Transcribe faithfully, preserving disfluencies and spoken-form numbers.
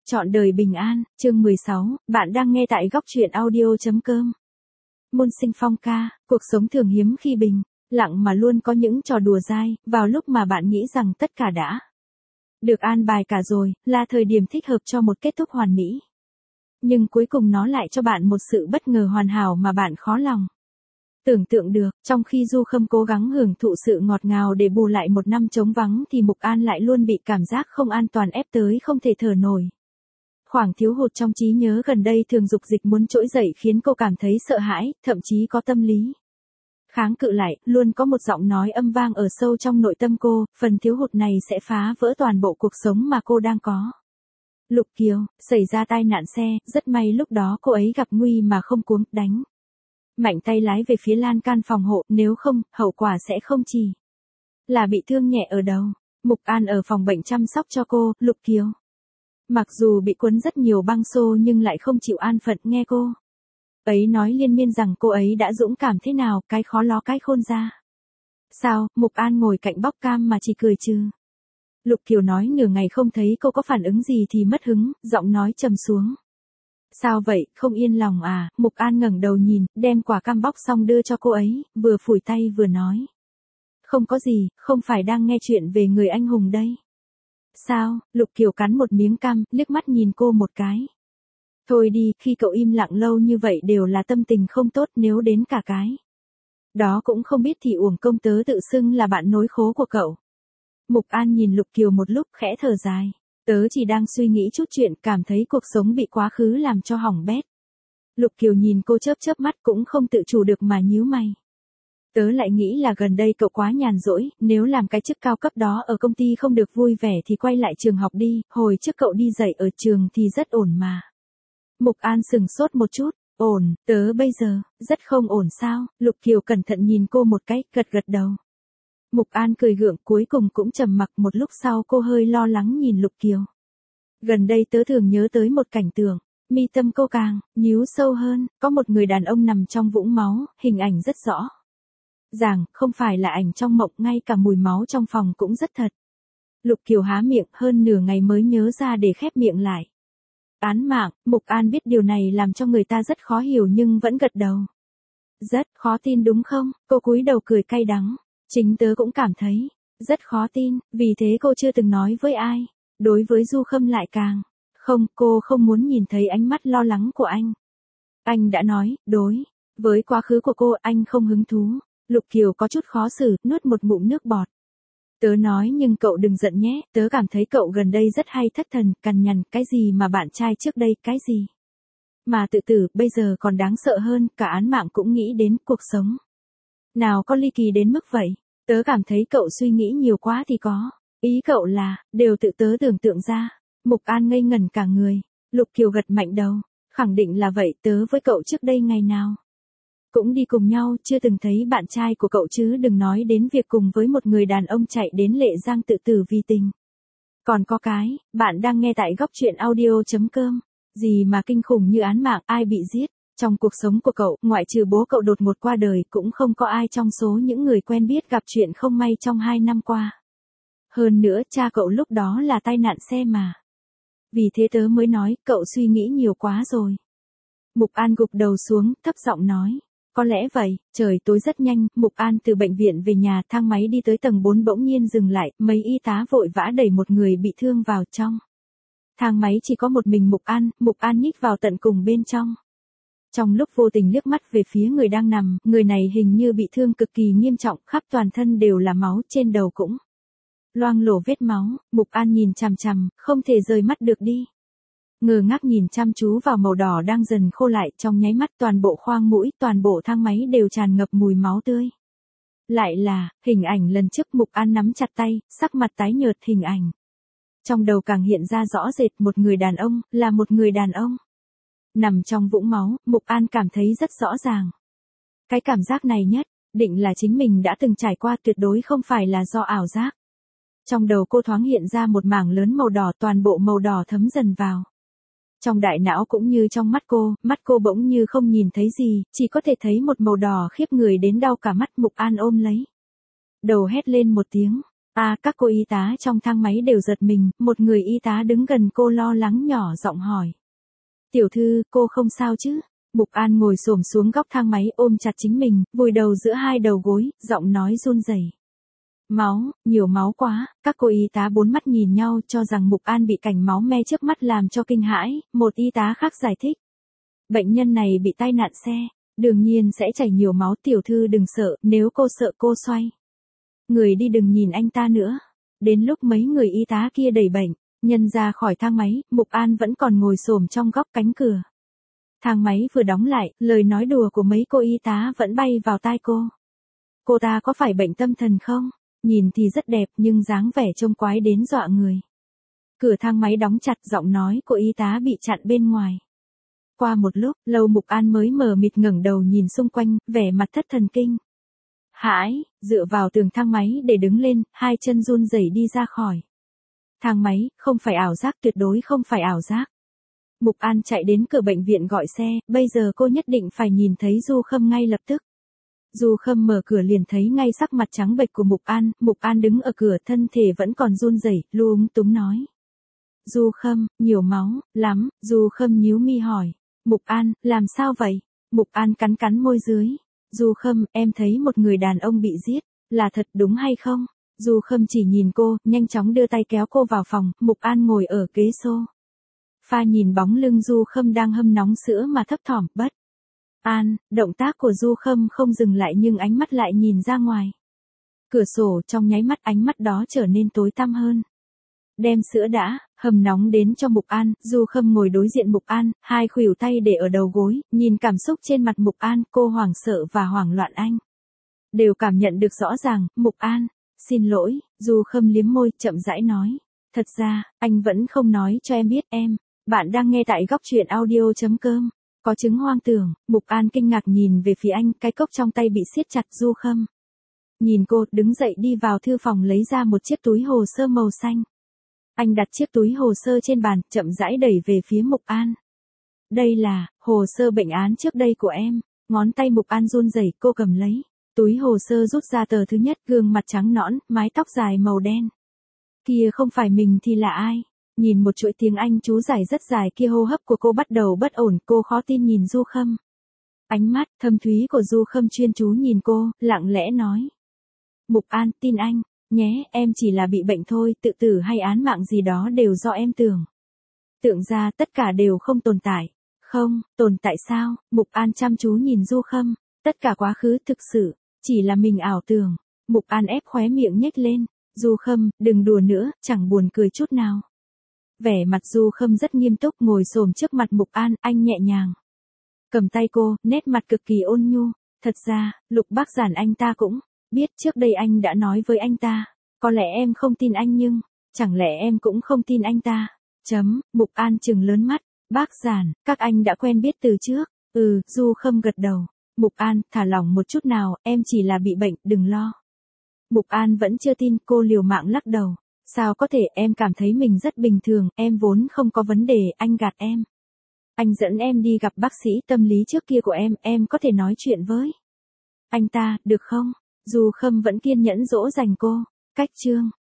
Chọn đời bình an, chương mười sáu, bạn đang nghe tại góc truyện audio chấm com. Môn sinh phong ca, cuộc sống thường hiếm khi bình, lặng mà luôn có những trò đùa dai, vào lúc mà bạn nghĩ rằng tất cả đã được an bài cả rồi, là thời điểm thích hợp cho một kết thúc hoàn mỹ. Nhưng cuối cùng nó lại cho bạn một sự bất ngờ hoàn hảo mà bạn khó lòng tưởng tượng được. Trong khi Du Khâm cố gắng hưởng thụ sự ngọt ngào để bù lại một năm trống vắng thì Mục An lại luôn bị cảm giác không an toàn ép tới không thể thở nổi. Khoảng thiếu hụt trong trí nhớ gần đây thường dục dịch muốn trỗi dậy khiến cô cảm thấy sợ hãi, thậm chí có tâm lý kháng cự lại, luôn có một giọng nói âm vang ở sâu trong nội tâm cô, phần thiếu hụt này sẽ phá vỡ toàn bộ cuộc sống mà cô đang có. Lục Kiều, xảy ra tai nạn xe, rất may lúc đó cô ấy gặp nguy mà không cuống, đánh mạnh tay lái về phía lan can phòng hộ, nếu không, hậu quả sẽ không chỉ là bị thương nhẹ ở đầu. Mục An ở phòng bệnh chăm sóc cho cô, Lục Kiều. Mặc dù bị quấn rất nhiều băng xô nhưng lại không chịu an phận nghe cô ấy nói liên miên rằng cô ấy đã dũng cảm thế nào, cái khó ló cái khôn ra. Sao, Mục An ngồi cạnh bóc cam mà chỉ cười trừ. Lục Kiều nói nửa ngày không thấy cô có phản ứng gì thì mất hứng, giọng nói trầm xuống. Sao vậy, không yên lòng à? Mục An ngẩng đầu nhìn, đem quả cam bóc xong đưa cho cô ấy, vừa phủi tay vừa nói. Không có gì, không phải đang nghe chuyện về người anh hùng đây. Sao? Lục Kiều cắn một miếng cam, liếc mắt nhìn cô một cái. Thôi đi, khi cậu im lặng lâu như vậy đều là tâm tình không tốt, nếu đến cả cái đó cũng không biết thì uổng công tớ tự xưng là bạn nối khố của cậu. Mục An nhìn Lục Kiều một lúc khẽ thở dài. Tớ chỉ đang suy nghĩ chút chuyện, cảm thấy cuộc sống bị quá khứ làm cho hỏng bét. Lục Kiều nhìn cô chớp chớp mắt cũng không tự chủ được mà nhíu mày. Tớ lại nghĩ là gần đây cậu quá nhàn rỗi, nếu làm cái chức cao cấp đó ở công ty không được vui vẻ thì quay lại trường học đi, hồi trước cậu đi dạy ở trường thì rất ổn mà. Mục An sừng sốt một chút, ổn, tớ bây giờ, rất không ổn sao? Lục Kiều cẩn thận nhìn cô một cái, gật gật đầu. Mục An cười gượng, cuối cùng cũng trầm mặc, một lúc sau cô hơi lo lắng nhìn Lục Kiều. Gần đây tớ thường nhớ tới một cảnh tượng, mi tâm cô càng nhíu sâu hơn, có một người đàn ông nằm trong vũng máu, hình ảnh rất rõ ràng, không phải là ảnh trong mộng, ngay cả mùi máu trong phòng cũng rất thật. Lục Kiều há miệng, hơn nửa ngày mới nhớ ra để khép miệng lại. Án mạng, Mục An biết điều này làm cho người ta rất khó hiểu nhưng vẫn gật đầu. Rất khó tin đúng không? Cô cúi đầu cười cay đắng. Chính tớ cũng cảm thấy rất khó tin, vì thế cô chưa từng nói với ai. Đối với Du Khâm lại càng không, cô không muốn nhìn thấy ánh mắt lo lắng của anh. Anh đã nói, đối với quá khứ của cô anh không hứng thú. Lục Kiều có chút khó xử, nuốt một ngụm nước bọt. Tớ nói nhưng cậu đừng giận nhé, tớ cảm thấy cậu gần đây rất hay thất thần, cằn nhằn, cái gì mà bạn trai trước đây, cái gì mà tự tử, bây giờ còn đáng sợ hơn, cả án mạng cũng nghĩ đến, cuộc sống nào có ly kỳ đến mức vậy. Tớ cảm thấy cậu suy nghĩ nhiều quá thì có. Ý cậu là, đều tự tớ tưởng tượng ra. Mục An ngây ngẩn cả người. Lục Kiều gật mạnh đầu. Khẳng định là vậy, tớ với cậu trước đây ngày nào cũng đi cùng nhau, chưa từng thấy bạn trai của cậu chứ đừng nói đến việc cùng với một người đàn ông chạy đến Lệ Giang tự tử vì tình. Còn có cái, bạn đang nghe tại góc truyện audio chấm com. Gì mà kinh khủng như án mạng, ai bị giết. Trong cuộc sống của cậu, ngoại trừ bố cậu đột ngột qua đời, cũng không có ai trong số những người quen biết gặp chuyện không may trong hai năm qua. Hơn nữa, cha cậu lúc đó là tai nạn xe mà. Vì thế tớ mới nói, cậu suy nghĩ nhiều quá rồi. Mục An gục đầu xuống, thấp giọng nói. Có lẽ vậy, trời tối rất nhanh, Mục An từ bệnh viện về nhà, thang máy đi tới tầng bốn bỗng nhiên dừng lại, mấy y tá vội vã đẩy một người bị thương vào trong. Thang máy chỉ có một mình Mục An, Mục An nhích vào tận cùng bên trong. Trong lúc vô tình liếc mắt về phía người đang nằm, người này hình như bị thương cực kỳ nghiêm trọng, khắp toàn thân đều là máu, trên đầu cũng loang lổ vết máu. Mục An nhìn chằm chằm, không thể rời mắt được đi. Ngơ ngác nhìn chăm chú vào màu đỏ đang dần khô lại, trong nháy mắt toàn bộ khoang mũi, toàn bộ thang máy đều tràn ngập mùi máu tươi. Lại là, hình ảnh lần trước. Mục An nắm chặt tay, sắc mặt tái nhợt, hình ảnh trong đầu càng hiện ra rõ rệt, một người đàn ông, là một người đàn ông nằm trong vũng máu. Mục An cảm thấy rất rõ ràng. Cái cảm giác này nhất định là chính mình đã từng trải qua, tuyệt đối không phải là do ảo giác. Trong đầu cô thoáng hiện ra một mảng lớn màu đỏ, toàn bộ màu đỏ thấm dần vào trong đại não cũng như trong mắt cô, mắt cô bỗng như không nhìn thấy gì, chỉ có thể thấy một màu đỏ khiếp người đến đau cả mắt. Mục An ôm lấy đầu hét lên một tiếng. À, các cô y tá trong thang máy đều giật mình, một người y tá đứng gần cô lo lắng nhỏ giọng hỏi. Tiểu thư, cô không sao chứ? Mục An ngồi xổm xuống góc thang máy ôm chặt chính mình, vùi đầu giữa hai đầu gối, giọng nói run rẩy. Máu, nhiều máu quá, các cô y tá bốn mắt nhìn nhau cho rằng Mục An bị cảnh máu me trước mắt làm cho kinh hãi, một y tá khác giải thích. Bệnh nhân này bị tai nạn xe, đương nhiên sẽ chảy nhiều máu, tiểu thư đừng sợ, nếu cô sợ cô xoay người đi đừng nhìn anh ta nữa. Đến lúc mấy người y tá kia đẩy bệnh nhân ra khỏi thang máy, Mục An vẫn còn ngồi xổm trong góc cánh cửa. Thang máy vừa đóng lại, lời nói đùa của mấy cô y tá vẫn bay vào tai cô. Cô ta có phải bệnh tâm thần không? Nhìn thì rất đẹp nhưng dáng vẻ trông quái đến dọa người. Cửa thang máy đóng chặt, giọng nói của y tá bị chặn bên ngoài. Qua một lúc, lâu Mục An mới mờ mịt ngẩng đầu nhìn xung quanh, vẻ mặt thất thần kinh. Hãi, dựa vào tường thang máy để đứng lên, hai chân run rẩy đi ra khỏi thang máy, không phải ảo giác, tuyệt đối không phải ảo giác. Mục An chạy đến cửa bệnh viện gọi xe, bây giờ cô nhất định phải nhìn thấy Du Khâm ngay lập tức. Du Khâm mở cửa liền thấy ngay sắc mặt trắng bệch của Mục An, Mục An đứng ở cửa thân thể vẫn còn run rẩy, lúng túng nói. Du Khâm, nhiều máu, lắm, Du Khâm nhíu mi hỏi. Mục An, làm sao vậy? Mục An cắn cắn môi dưới. Du Khâm, em thấy một người đàn ông bị giết, là thật đúng hay không? Du Khâm chỉ nhìn cô, nhanh chóng đưa tay kéo cô vào phòng, Mục An ngồi ở ghế xô. Pha nhìn bóng lưng Du Khâm đang hâm nóng sữa mà thấp thỏm, bất an, động tác của Du Khâm không dừng lại nhưng ánh mắt lại nhìn ra ngoài. Cửa sổ, trong nháy mắt ánh mắt đó trở nên tối tăm hơn. Đem sữa đã, hầm nóng đến cho Mục An, Du Khâm ngồi đối diện Mục An, hai khuỷu tay để ở đầu gối, nhìn cảm xúc trên mặt Mục An, cô hoảng sợ và hoảng loạn anh. Đều cảm nhận được rõ ràng, Mục An, xin lỗi, Du Khâm liếm môi, chậm rãi nói. Thật ra, anh vẫn không nói cho em biết em. Bạn đang nghe tại góc truyện audio.com. Có chứng hoang tưởng, Mục An kinh ngạc nhìn về phía anh, cái cốc trong tay bị siết chặt. Du Khâm nhìn cô, đứng dậy đi vào thư phòng lấy ra một chiếc túi hồ sơ màu xanh. Anh đặt chiếc túi hồ sơ trên bàn, chậm rãi đẩy về phía Mục An. Đây là hồ sơ bệnh án trước đây của em. Ngón tay Mục An run rẩy, cô cầm lấy túi hồ sơ, rút ra tờ thứ nhất, gương mặt trắng nõn, mái tóc dài màu đen. Kia không phải mình thì là ai? Nhìn một chuỗi tiếng Anh chú giải rất dài kia, hô hấp của cô bắt đầu bất ổn, cô khó tin nhìn Du Khâm. Ánh mắt thâm thúy của Du Khâm chuyên chú nhìn cô, lặng lẽ nói. Mục An, tin anh, nhé, em chỉ là bị bệnh thôi, tự tử hay án mạng gì đó đều do em tưởng. Tượng ra tất cả đều không tồn tại. Không, tồn tại sao? Mục An chăm chú nhìn Du Khâm, tất cả quá khứ thực sự, chỉ là mình ảo tưởng. Mục An ép khóe miệng nhếch lên. Du Khâm, đừng đùa nữa, chẳng buồn cười chút nào. Vẻ mặt Du Khâm rất nghiêm túc, ngồi xổm trước mặt Mục An, anh nhẹ nhàng cầm tay cô, nét mặt cực kỳ ôn nhu. Thật ra, Lục Bác Giản anh ta cũng biết, trước đây anh đã nói với anh ta. Có lẽ em không tin anh nhưng, chẳng lẽ em cũng không tin anh ta? Chấm, Mục An trừng lớn mắt. Bác Giản, các anh đã quen biết từ trước. Ừ, Du Khâm gật đầu. Mục An, thả lỏng một chút nào, em chỉ là bị bệnh, đừng lo. Mục An vẫn chưa tin, cô liều mạng lắc đầu. Sao có thể, em cảm thấy mình rất bình thường, em vốn không có vấn đề, anh gạt em. Anh dẫn em đi gặp bác sĩ tâm lý trước kia của em, em có thể nói chuyện với anh ta, được không? Du Khâm vẫn kiên nhẫn dỗ dành cô. Cách chương